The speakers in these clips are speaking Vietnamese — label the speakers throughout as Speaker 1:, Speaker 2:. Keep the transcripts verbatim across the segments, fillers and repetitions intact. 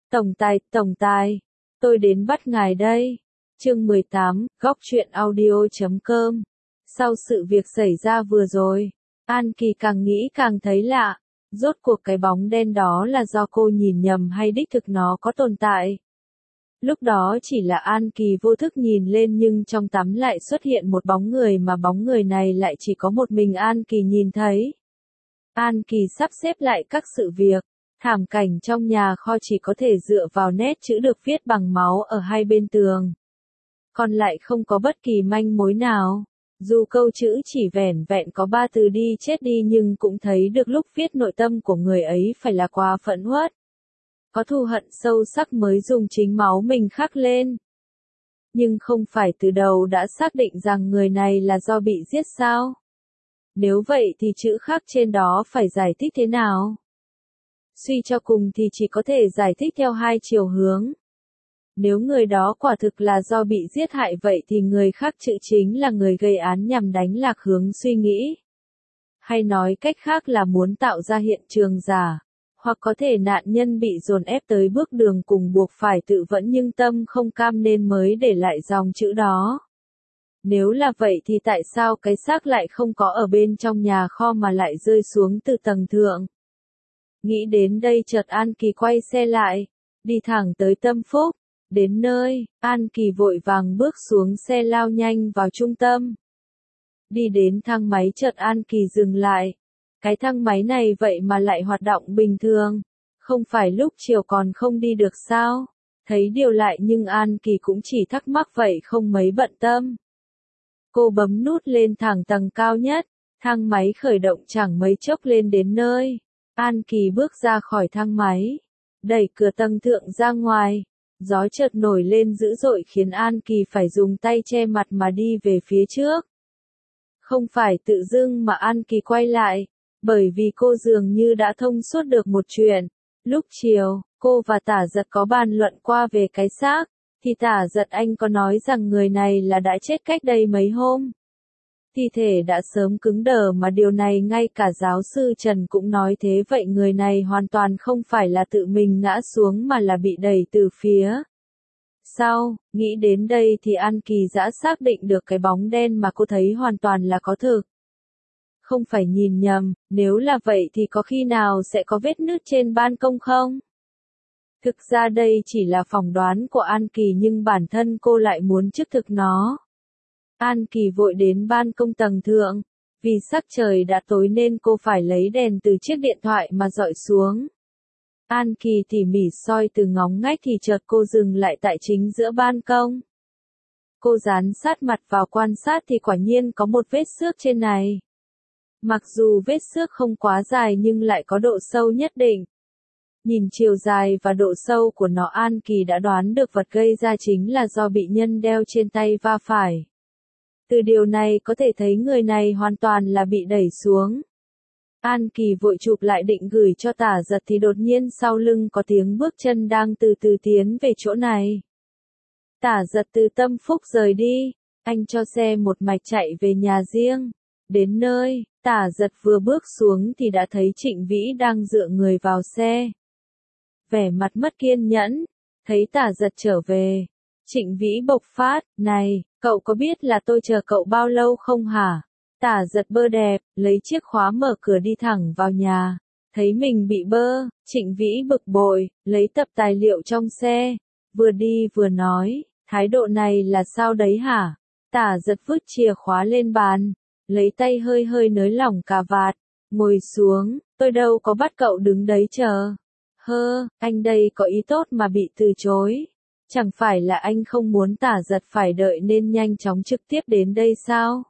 Speaker 1: Tổng tài, tổng tài, tôi đến bắt ngài đây. Chương mười tám, góc truyện audio chấm com. Sau sự việc xảy ra vừa rồi, An Kỳ càng nghĩ càng thấy lạ. Rốt cuộc cái bóng đen đó là do cô nhìn nhầm hay đích thực nó có tồn tại? Lúc đó chỉ là An Kỳ vô thức nhìn lên nhưng trong tắm lại xuất hiện một bóng người mà bóng người này lại chỉ có một mình An Kỳ nhìn thấy. An Kỳ sắp xếp lại các sự việc. Thảm cảnh trong nhà kho chỉ có thể dựa vào nét chữ được viết bằng máu ở hai bên tường. Còn lại không có bất kỳ manh mối nào. Dù câu chữ chỉ vẻn vẹn có ba từ đi chết đi nhưng cũng thấy được lúc viết nội tâm của người ấy phải là quá phẫn uất. Có thù hận sâu sắc mới dùng chính máu mình khắc lên. Nhưng không phải từ đầu đã xác định rằng người này là do bị giết sao? Nếu vậy thì chữ khắc trên đó phải giải thích thế nào? Suy cho cùng thì chỉ có thể giải thích theo hai chiều hướng. Nếu người đó quả thực là do bị giết hại vậy thì người khắc chữ chính là người gây án nhằm đánh lạc hướng suy nghĩ. Hay nói cách khác là muốn tạo ra hiện trường giả. Hoặc có thể nạn nhân bị dồn ép tới bước đường cùng buộc phải tự vẫn nhưng tâm không cam nên mới để lại dòng chữ đó. Nếu là vậy thì tại sao cái xác lại không có ở bên trong nhà kho mà lại rơi xuống từ tầng thượng? Nghĩ đến đây chợt An Kỳ quay xe lại, đi thẳng tới Tâm Phúc. Đến nơi, An Kỳ vội vàng bước xuống xe lao nhanh vào trung tâm. Đi đến thang máy chợt An Kỳ dừng lại. Cái thang máy này vậy mà lại hoạt động bình thường. Không phải lúc chiều còn không đi được sao? Thấy điều lại nhưng An Kỳ cũng chỉ thắc mắc vậy không mấy bận tâm. Cô bấm nút lên thẳng tầng cao nhất. Thang máy khởi động chẳng mấy chốc lên đến nơi. An Kỳ bước ra khỏi thang máy. Đẩy cửa tầng thượng ra ngoài. Gió chợt nổi lên dữ dội khiến An Kỳ phải dùng tay che mặt mà đi về phía trước. Không phải tự dưng mà An Kỳ quay lại. Bởi vì cô dường như đã thông suốt được một chuyện. Lúc chiều, cô và Tả Giật có bàn luận qua về cái xác. Thì Tả Giật anh có nói rằng người này là đã chết cách đây mấy hôm. Thi thể đã sớm cứng đờ mà điều này ngay cả giáo sư Trần cũng nói thế vậy người này hoàn toàn không phải là tự mình ngã xuống mà là bị đẩy từ phía sau. Nghĩ đến đây thì An Kỳ đã xác định được cái bóng đen mà cô thấy hoàn toàn là có thực. Không phải nhìn nhầm, nếu là vậy thì có khi nào sẽ có vết nứt trên ban công không? Thực ra đây chỉ là phỏng đoán của An Kỳ nhưng bản thân cô lại muốn chứng thực nó. An Kỳ vội đến ban công tầng thượng. Vì sắc trời đã tối nên cô phải lấy đèn từ chiếc điện thoại mà dọi xuống. An Kỳ tỉ mỉ soi từ ngóng ngách thì chợt cô dừng lại tại chính giữa ban công. Cô dán sát mặt vào quan sát thì quả nhiên có một vết xước trên này. Mặc dù vết xước không quá dài nhưng lại có độ sâu nhất định. Nhìn chiều dài và độ sâu của nó An Kỳ đã đoán được vật gây ra chính là do bị nhân đeo trên tay va phải. Từ điều này có thể thấy người này hoàn toàn là bị đẩy xuống. An Kỳ vội chụp lại định gửi cho Tả Giật thì đột nhiên sau lưng có tiếng bước chân đang từ từ tiến về chỗ này. Tả Giật từ Tâm Phúc rời đi, anh cho xe một mạch chạy về nhà riêng. Đến nơi, Tả Giật vừa bước xuống thì đã thấy Trịnh Vĩ đang dựa người vào xe. Vẻ mặt mất kiên nhẫn, thấy Tả Giật trở về. Trịnh Vĩ bộc phát, này, cậu có biết là tôi chờ cậu bao lâu không hả? Tả Giật bơ đẹp, lấy chiếc khóa mở cửa đi thẳng vào nhà. Thấy mình bị bơ, Trịnh Vĩ bực bội, lấy tập tài liệu trong xe. Vừa đi vừa nói, thái độ này là sao đấy hả? Tả Giật vứt chìa khóa lên bàn, lấy tay hơi hơi nới lỏng cà vạt, ngồi xuống, tôi đâu có bắt cậu đứng đấy chờ. Hơ, anh đây có ý tốt mà bị từ chối. Chẳng phải là anh không muốn Tả Giật phải đợi nên nhanh chóng trực tiếp đến đây sao?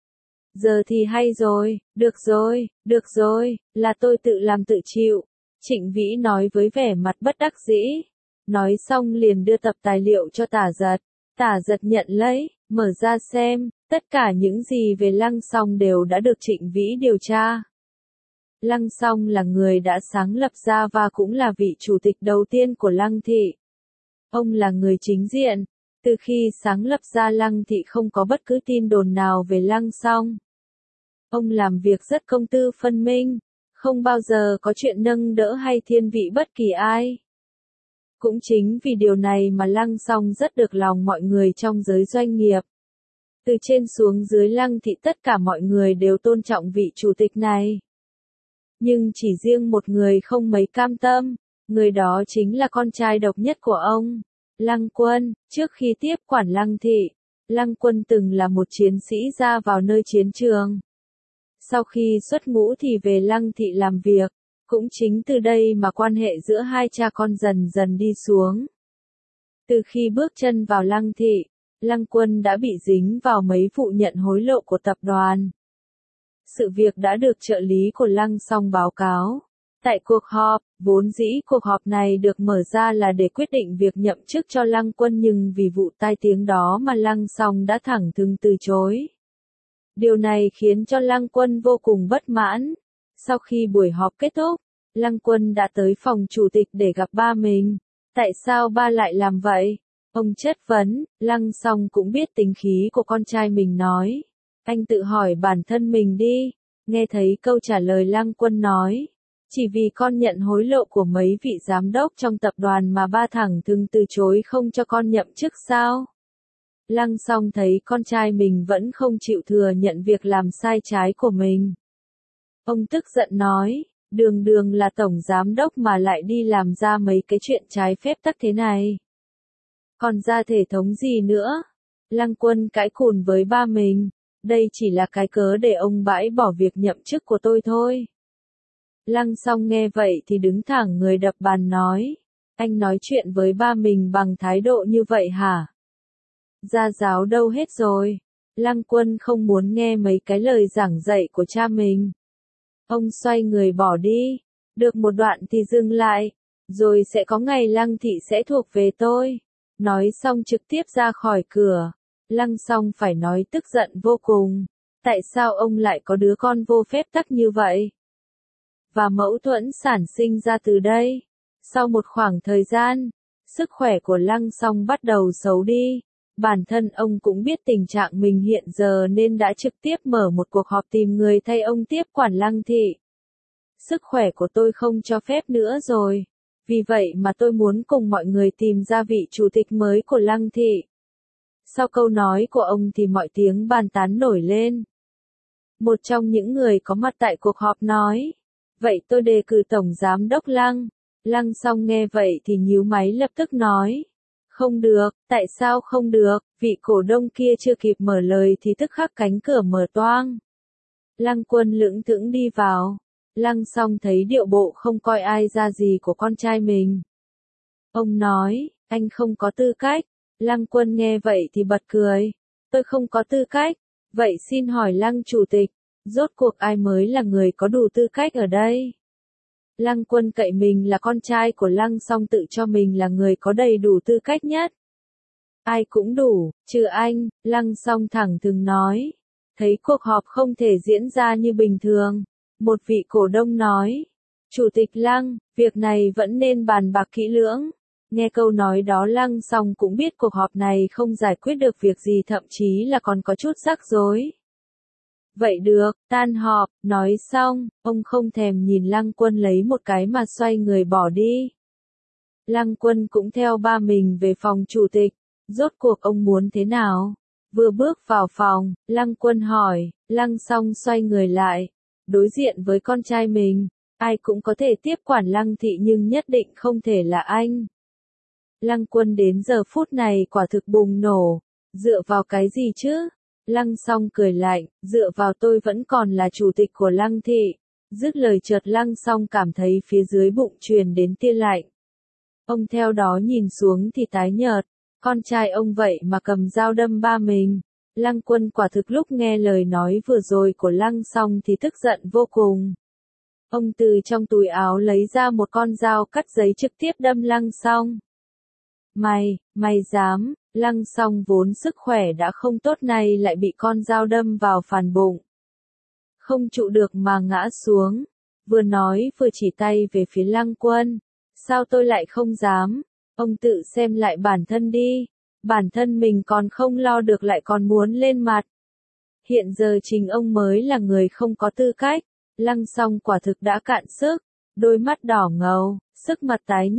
Speaker 1: Giờ thì hay rồi, được rồi, được rồi, là tôi tự làm tự chịu. Trịnh Vĩ nói với vẻ mặt bất đắc dĩ. Nói xong liền đưa tập tài liệu cho Tả Giật. Tả Giật nhận lấy, mở ra xem, tất cả những gì về Lăng Song đều đã được Trịnh Vĩ điều tra. Lăng Song là người đã sáng lập ra và cũng là vị chủ tịch đầu tiên của Lăng Thị. Ông là người chính diện. Từ khi sáng lập ra Lăng Thị không có bất cứ tin đồn nào về Lăng Song. Ông làm việc rất công tư phân minh, không bao giờ có chuyện nâng đỡ hay thiên vị bất kỳ ai. Cũng chính vì điều này mà Lăng Song rất được lòng mọi người trong giới doanh nghiệp. Từ trên xuống dưới Lăng thị tất cả mọi người đều tôn trọng vị chủ tịch này. Nhưng chỉ riêng một người không mấy cam tâm, người đó chính là con trai độc nhất của ông, Lăng Quân. Trước khi tiếp quản Lăng thị, Lăng Quân từng là một chiến sĩ ra vào nơi chiến trường. Sau khi xuất ngũ thì về Lăng thị làm việc, cũng chính từ đây mà quan hệ giữa hai cha con dần dần đi xuống. Từ khi bước chân vào Lăng thị, Lăng Quân đã bị dính vào mấy vụ nhận hối lộ của tập đoàn. Sự việc đã được trợ lý của Lăng Song báo cáo. Tại cuộc họp, vốn dĩ cuộc họp này được mở ra là để quyết định việc nhậm chức cho Lăng Quân, nhưng vì vụ tai tiếng đó mà Lăng Song đã thẳng thừng từ chối. Điều này khiến cho Lăng Quân vô cùng bất mãn. Sau khi buổi họp kết thúc, Lăng Quân đã tới phòng chủ tịch để gặp ba mình. Tại sao ba lại làm vậy? Ông chất vấn. Lăng Song cũng biết tính khí của con trai mình, nói. Anh tự hỏi bản thân mình đi. Nghe thấy câu trả lời Lăng Quân nói. Chỉ vì con nhận hối lộ của mấy vị giám đốc trong tập đoàn mà ba thẳng thừng từ chối không cho con nhậm chức sao? Lăng Song thấy con trai mình vẫn không chịu thừa nhận việc làm sai trái của mình. Ông tức giận nói, đường đường là tổng giám đốc mà lại đi làm ra mấy cái chuyện trái phép tắc thế này. Còn ra thể thống gì nữa? Lăng Quân cãi cùn với ba mình, đây chỉ là cái cớ để ông bãi bỏ việc nhậm chức của tôi thôi. Lăng Song nghe vậy thì đứng thẳng người đập bàn nói, anh nói chuyện với ba mình bằng thái độ như vậy hả? Gia giáo đâu hết rồi? Lăng Quân không muốn nghe mấy cái lời giảng dạy của cha mình. Ông xoay người bỏ đi, được một đoạn thì dừng lại, rồi sẽ có ngày Lăng thị sẽ thuộc về tôi. Nói xong trực tiếp ra khỏi cửa. Lăng Song phải nói tức giận vô cùng. Tại sao ông lại có đứa con vô phép tắc như vậy? Và mâu thuẫn sản sinh ra từ đây. Sau một khoảng thời gian, sức khỏe của Lăng Song bắt đầu xấu đi. Bản thân ông cũng biết tình trạng mình hiện giờ nên đã trực tiếp mở một cuộc họp tìm người thay ông tiếp quản Lăng thị. Sức khỏe của tôi không cho phép nữa rồi. Vì vậy mà tôi muốn cùng mọi người tìm ra vị chủ tịch mới của Lăng thị. Sau câu nói của ông thì mọi tiếng bàn tán nổi lên. Một trong những người có mặt tại cuộc họp nói, vậy tôi đề cử Tổng Giám đốc Lăng. Lăng Song nghe vậy thì nhíu máy lập tức nói, không được, tại sao không được? Vị cổ đông kia chưa kịp mở lời thì tức khắc cánh cửa mở toang. Lăng Quân lững thững đi vào. Lăng Song thấy điệu bộ không coi ai ra gì của con trai mình. Ông nói, anh không có tư cách. Lăng Quân nghe vậy thì bật cười. Tôi không có tư cách. Vậy xin hỏi Lăng chủ tịch, rốt cuộc ai mới là người có đủ tư cách ở đây? Lăng Quân cậy mình là con trai của Lăng Song tự cho mình là người có đầy đủ tư cách nhất. Ai cũng đủ, trừ anh, Lăng Song thẳng thừng nói. Thấy cuộc họp không thể diễn ra như bình thường. Một vị cổ đông nói, Chủ tịch Lăng, việc này vẫn nên bàn bạc kỹ lưỡng. Nghe câu nói đó Lăng Song cũng biết cuộc họp này không giải quyết được việc gì, thậm chí là còn có chút rắc rối. Vậy được, tan họp, nói xong, ông không thèm nhìn Lăng Quân lấy một cái mà xoay người bỏ đi. Lăng Quân cũng theo ba mình về phòng chủ tịch, rốt cuộc ông muốn thế nào? Vừa bước vào phòng, Lăng Quân hỏi, Lăng Song xoay người lại, đối diện với con trai mình, ai cũng có thể tiếp quản Lăng thị nhưng nhất định không thể là anh. Lăng Quân đến giờ phút này quả thực bùng nổ, dựa vào cái gì chứ? Lăng Song cười lạnh, dựa vào tôi vẫn còn là chủ tịch của Lăng thị. Dứt lời chợt Lăng Song cảm thấy phía dưới bụng truyền đến tia lạnh. Ông theo đó nhìn xuống thì tái nhợt, con trai ông vậy mà cầm dao đâm ba mình. Lăng Quân quả thực lúc nghe lời nói vừa rồi của Lăng Song thì tức giận vô cùng. Ông từ trong túi áo lấy ra một con dao cắt giấy trực tiếp đâm Lăng Song. Mày, mày dám, Lăng Song vốn sức khỏe đã không tốt này lại bị con dao đâm vào phản bụng. Không trụ được mà ngã xuống, vừa nói vừa chỉ tay về phía Lăng Quân. Sao tôi lại không dám? Ông tự xem lại bản thân đi, bản thân mình còn không lo được lại còn muốn lên mặt. Hiện giờ chính ông mới là người không có tư cách. Lăng Song quả thực đã cạn sức, đôi mắt đỏ ngầu, sức mặt tái nhợt,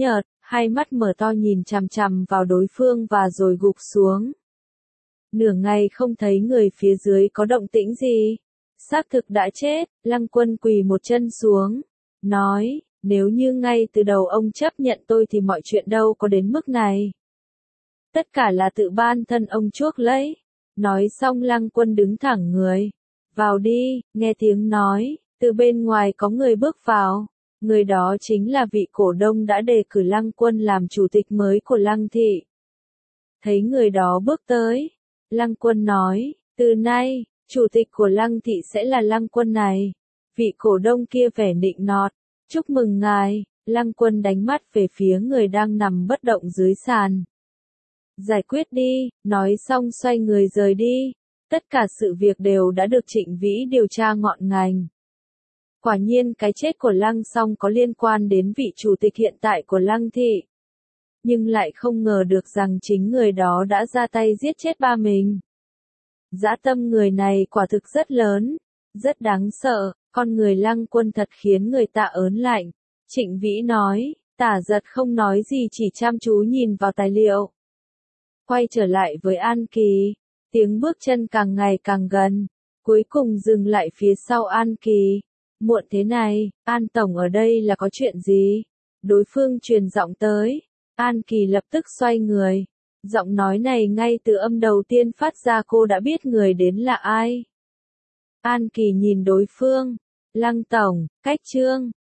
Speaker 1: hai mắt mở to nhìn chằm chằm vào đối phương và rồi gục xuống. Nửa ngày không thấy người phía dưới có động tĩnh gì. Xác thực đã chết, Lăng Quân quỳ một chân xuống, nói, nếu như ngay từ đầu ông chấp nhận tôi thì mọi chuyện đâu có đến mức này. Tất cả là tự ban thân ông chuốc lấy. Nói xong Lăng Quân đứng thẳng người. Vào đi, nghe tiếng nói, từ bên ngoài có người bước vào. Người đó chính là vị cổ đông đã đề cử Lăng Quân làm chủ tịch mới của Lăng thị. Thấy người đó bước tới, Lăng Quân nói, từ nay, chủ tịch của Lăng thị sẽ là Lăng Quân này. Vị cổ đông kia vẻ nịnh nọt, chúc mừng ngài. Lăng Quân đánh mắt về phía người đang nằm bất động dưới sàn. Giải quyết đi, nói xong xoay người rời đi. Tất cả sự việc đều đã được Trịnh Vĩ điều tra ngọn ngành. Quả nhiên cái chết của Lăng Song có liên quan đến vị chủ tịch hiện tại của Lăng thị. Nhưng lại không ngờ được rằng chính người đó đã ra tay giết chết ba mình. Dã tâm người này quả thực rất lớn, rất đáng sợ, con người Lăng Quân thật khiến người ta ớn lạnh. Trịnh Vĩ nói, Tả Giật không nói gì chỉ chăm chú nhìn vào tài liệu. Quay trở lại với An Kỳ, tiếng bước chân càng ngày càng gần, cuối cùng dừng lại phía sau An Kỳ. Muộn thế này, An Tổng ở đây là có chuyện gì? Đối phương truyền giọng tới, An Kỳ lập tức xoay người. Giọng nói này ngay từ âm đầu tiên phát ra cô đã biết người đến là ai. An Kỳ nhìn đối phương, Lăng Tổng, cách Trương,